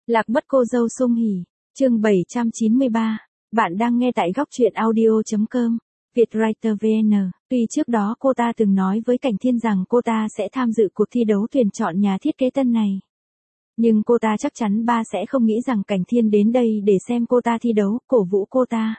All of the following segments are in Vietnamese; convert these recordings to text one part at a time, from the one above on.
Lạc mất cô dâu Sung Hỉ, chương 793. Bạn đang nghe tại góc truyện audio.com, Vietwriter VN. Tuy trước đó cô ta từng nói với Cảnh Thiên rằng cô ta sẽ tham dự cuộc thi đấu tuyển chọn nhà thiết kế tân này. Nhưng cô ta chắc chắn ba sẽ không nghĩ rằng Cảnh Thiên đến đây để xem cô ta thi đấu, cổ vũ cô ta.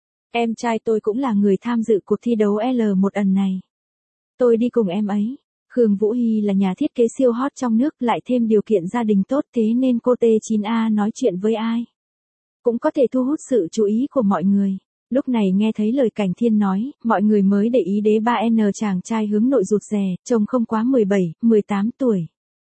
Em trai tôi cũng là người tham dự cuộc thi đấu L1 ẩn này. Tôi đi cùng em ấy. Khương Vũ Hy là nhà thiết kế siêu hot trong nước, lại thêm điều kiện gia đình tốt, thế nên cô T9A nói chuyện với ai cũng có thể thu hút sự chú ý của mọi người. Lúc này nghe thấy lời Cảnh Thiên nói, mọi người mới để ý đến 3N chàng trai hướng nội rụt rè, trông không quá 17, 18 tuổi.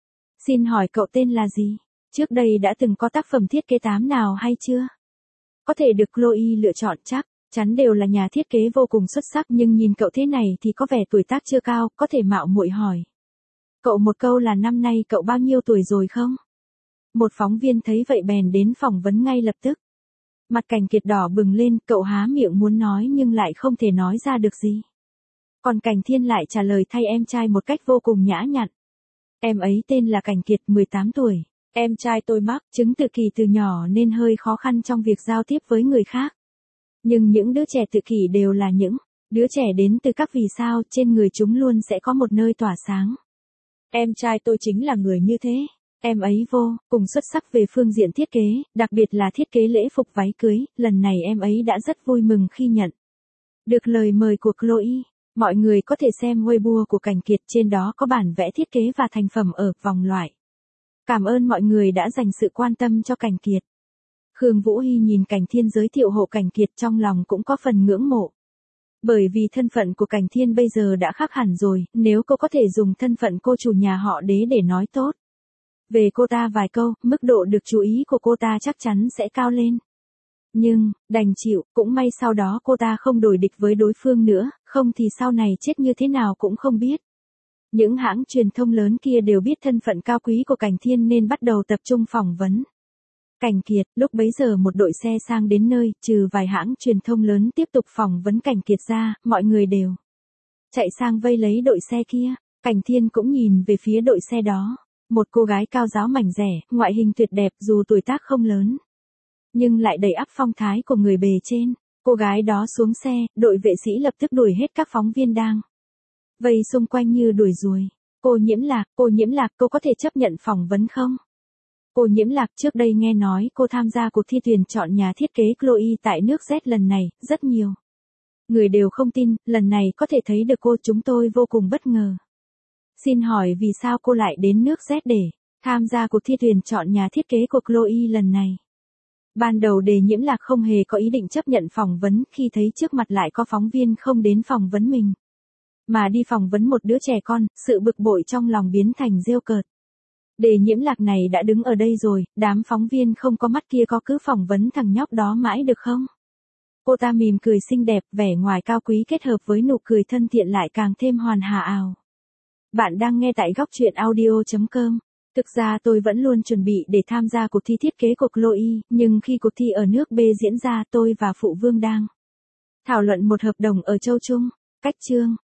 Xin hỏi cậu tên là gì? Trước đây đã từng có tác phẩm thiết kế 8 nào hay chưa? Có thể được Chloe lựa chọn chắc chắn đều là nhà thiết kế vô cùng xuất sắc, nhưng nhìn cậu thế này thì có vẻ tuổi tác chưa cao, có thể mạo muội hỏi cậu một câu là năm nay cậu bao nhiêu tuổi rồi không? Một phóng viên thấy vậy bèn đến phỏng vấn ngay lập tức. Mặt Cảnh Kiệt đỏ bừng lên, cậu há miệng muốn nói nhưng lại không thể nói ra được gì. Còn Cảnh Thiên lại trả lời thay em trai một cách vô cùng nhã nhặn. Em ấy tên là Cảnh Kiệt, 18 tuổi. Em trai tôi mắc chứng tự kỷ từ nhỏ nên hơi khó khăn trong việc giao tiếp với người khác. Nhưng những đứa trẻ tự kỷ đều là những đứa trẻ đến từ các vì sao, trên người chúng luôn sẽ có một nơi tỏa sáng. Em trai tôi chính là người như thế. Em ấy vô cùng xuất sắc về phương diện thiết kế, đặc biệt là thiết kế lễ phục váy cưới, lần này em ấy đã rất vui mừng khi nhận được lời mời của Chloe. Mọi người có thể xem Weibo của Cảnh Kiệt, trên đó có bản vẽ thiết kế và thành phẩm ở vòng loại. Cảm ơn mọi người đã dành sự quan tâm cho Cảnh Kiệt. Khương Vũ Hy nhìn Cảnh Thiên giới thiệu hộ Cảnh Kiệt, trong lòng cũng có phần ngưỡng mộ. Bởi vì thân phận của Cảnh Thiên bây giờ đã khác hẳn rồi, nếu cô có thể dùng thân phận cô chủ nhà họ Đế để nói tốt về cô ta vài câu, mức độ được chú ý của cô ta chắc chắn sẽ cao lên. Nhưng, đành chịu, cũng may sau đó cô ta không đổi địch với đối phương nữa, không thì sau này chết như thế nào cũng không biết. Những hãng truyền thông lớn kia đều biết thân phận cao quý của Cảnh Thiên nên bắt đầu tập trung phỏng vấn Cảnh Kiệt. Lúc bấy giờ một đội xe sang đến nơi, trừ vài hãng truyền thông lớn tiếp tục phỏng vấn Cảnh Kiệt ra, mọi người đều chạy sang vây lấy đội xe kia. Cảnh Thiên cũng nhìn về phía đội xe đó. Một cô gái cao ráo mảnh rẻ, ngoại hình tuyệt đẹp dù tuổi tác không lớn, nhưng lại đầy ắp phong thái của người bề trên. Cô gái đó xuống xe, đội vệ sĩ lập tức đuổi hết các phóng viên đang vây xung quanh như đuổi ruồi. Cô Nhiễm Lạc, cô có thể chấp nhận phỏng vấn không? Cô Nhiễm Lạc, trước đây nghe nói cô tham gia cuộc thi tuyển chọn nhà thiết kế Chloe tại nước Z lần này, rất nhiều người đều không tin, lần này có thể thấy được cô, chúng tôi vô cùng bất ngờ. Xin hỏi vì sao cô lại đến nước Z để tham gia cuộc thi tuyển chọn nhà thiết kế của Chloe lần này? Ban đầu Đề Nhiễm Lạc không hề có ý định chấp nhận phỏng vấn, khi thấy trước mặt lại có phóng viên không đến phỏng vấn mình, mà đi phỏng vấn một đứa trẻ con, sự bực bội trong lòng biến thành giễu cợt. Đề Nhiễm Lạc này đã đứng ở đây rồi, đám phóng viên không có mắt kia có cứ phỏng vấn thằng nhóc đó mãi được không? Cô ta mỉm cười xinh đẹp, vẻ ngoài cao quý kết hợp với nụ cười thân thiện lại càng thêm hoàn hảo ảo. Bạn đang nghe tại góc truyện audio.com. Thực ra tôi vẫn luôn chuẩn bị để tham gia cuộc thi thiết kế của Chloe, nhưng khi cuộc thi ở nước B diễn ra, tôi và Phụ Vương đang thảo luận một hợp đồng ở Châu Trung. Cách chương